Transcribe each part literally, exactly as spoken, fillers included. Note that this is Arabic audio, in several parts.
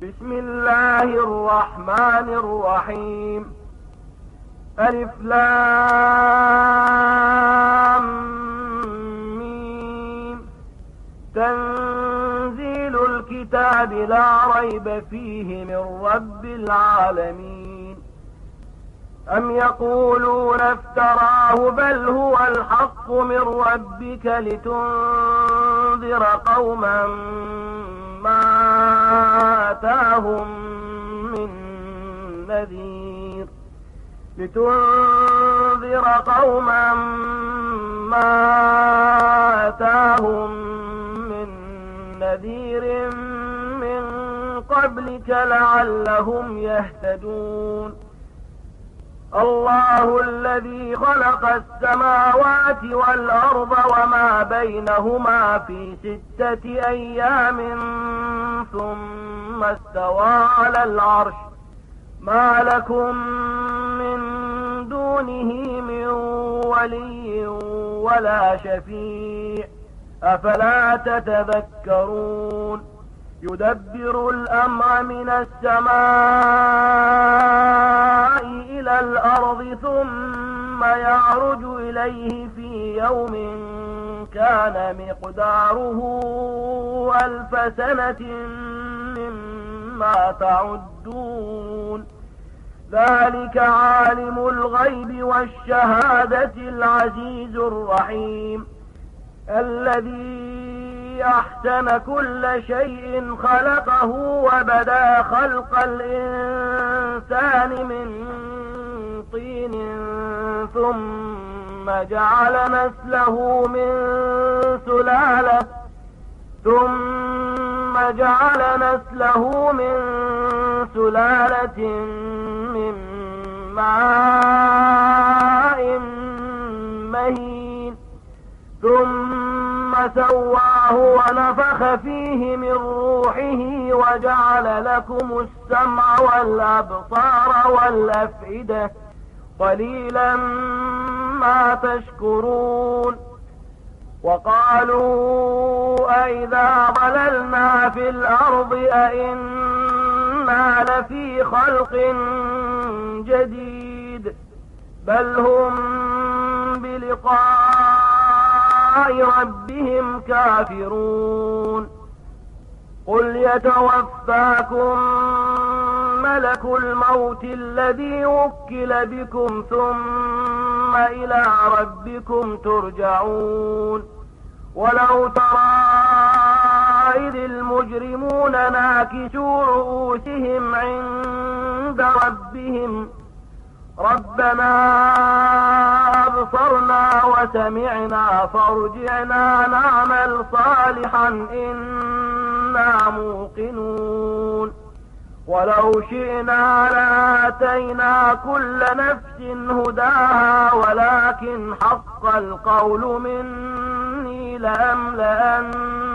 بسم الله الرحمن الرحيم. ألف لام ميم. تنزيل الكتاب لا ريب فيه من رب العالمين. أم يقولون افتراه بل هو الحق من ربك لتنذر قوما ما آتاهم من نذير لتنذر قوما ما آتاهم من نذير من قبلك لعلهم يهتدون. الله الذي خلق السماوات والأرض وما بينهما في ستة أيام ثم استوى على العرش ما لكم من دونه من ولي ولا شفيع أفلا تتذكرون. يدبر الأمر من السماء إلى الأرض ثم يعرج إليه في يوم كان مقداره ألف سنة مما تعدون. ذلك عالم الغيب والشهادة العزيز الرحيم الذي أحسن كل شيء خلقه وبدأ خلق الإنسان من طين ثم جعل نسله من سلالة ثم جعل نسله من سلالة من ماء مهين ثم سواه ونفخ فيه من روحه وجعل لكم السمع والأبصار والأفئدة قليلا ما تشكرون. وقالوا أئذا ضللنا في الأرض أئنا لفي خلق جديد بل هم بلقاء ربهم كافرون. قل يتوفاكم ملك الموت الذي وكل بكم ثم إلى ربكم ترجعون. ولو ترى إذ المجرمون ناكسوا رؤوسهم عند ربهم ربنا أبصرنا وسمعنا فارجعنا نعمل صالحا إنا موقنون. ولو شئنا لآتينا كل نفس هداها ولكن حق القول مني لأملأن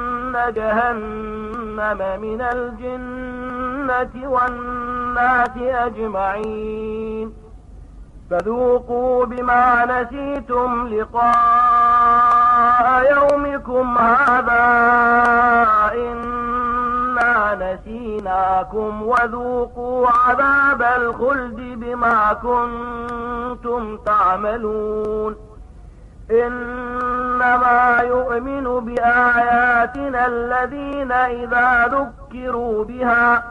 جهنم من الجنة والناس أجمعين. فذوقوا بما نسيتم لقاء يومكم هذا إنا نسيناكم وذوقوا عذاب الخلد بما كنتم تعملون. إنما يؤمن بآياتنا الذين إذا ذكروا بها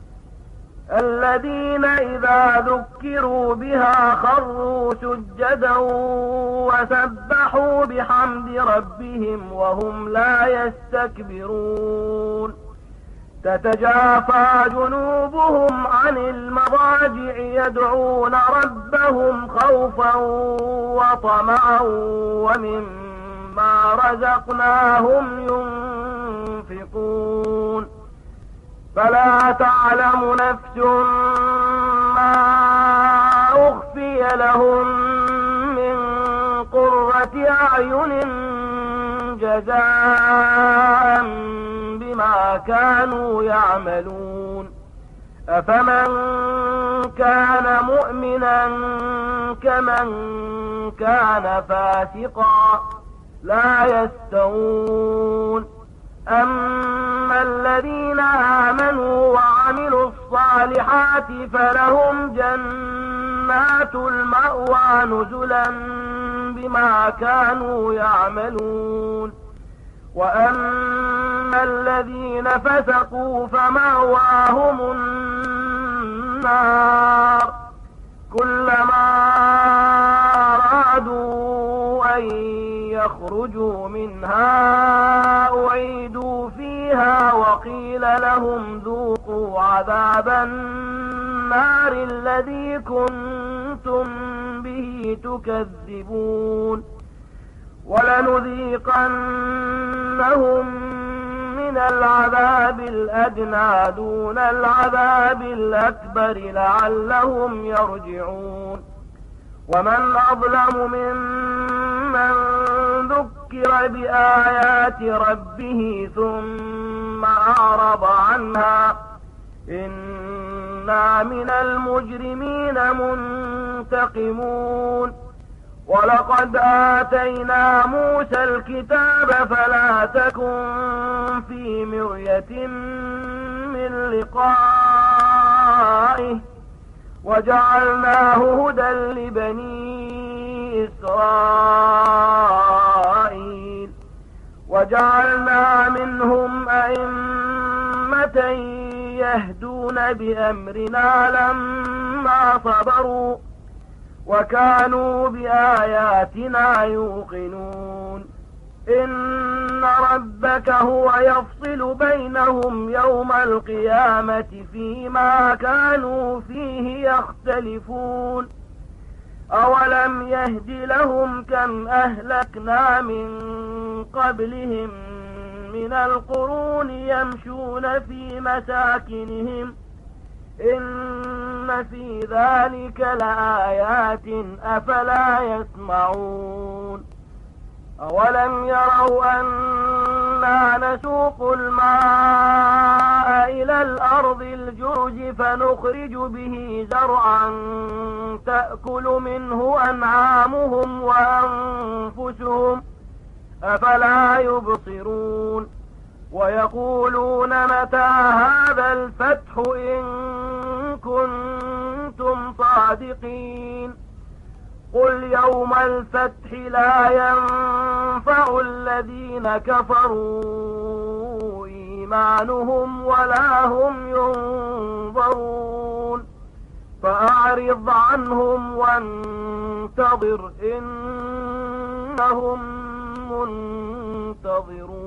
الذين إذا ذكروا بها خروا سجدا وسبحوا بحمد ربهم وهم لا يستكبرون. تتجافى جنوبهم عن المضاجع يدعون ربهم خوفا وطمعا ومما رزقناهم ينفقون. فلا تعلم نفس ما أخفي لهم من قرة أعين جزاء بما كانوا يعملون. أفمن كان مؤمنا كمن كان فاسقا لا يستوون. أما الذين آمنوا وعملوا الصالحات فلهم جنات المأوى نزلا بما كانوا يعملون وأما الذين فسقوا فمأواهم النار كلما أرادوا أن يخرجوا منها أعيدوا فيها وقيل لهم ذوقوا عذاب النار الذي كنتم به تكذبون ولنذيقنهم من العذاب الأدنى دون العذاب الأكبر لعلهم يرجعون ومن أظلم ممن ذكر بآيات ربه ثم أعرض عنها إنا من المجرمين منتقمون ولقد آتينا موسى الكتاب فلا تكن في مرية من لقائه وجعلناه هدى لبني إسرائيل وجعلنا منهم أئمة يهدون بأمرنا لما صبروا وكانوا بآياتنا يوقنون إن ربك هو يفصل بينهم يوم القيامة فيما كانوا فيه يختلفون أولم يهد لهم كم أهلكنا من قبلهم من القرون يمشون في مساكنهم إن في ذلك لآيات أفلا يسمعون أولم يروا أنا نسوق الماء إلى الأرض الجرز فنخرج به زرعا تأكل منه أنعامهم وأنفسهم أفلا يبصرون ويقولون متى هذا الفتح إن كنتم صادقين قل يوم الفتح لا ينفع الذين كفروا إيمانهم ولا هم ينظرون فأعرض عنهم وانتظر إنهم منتظرون.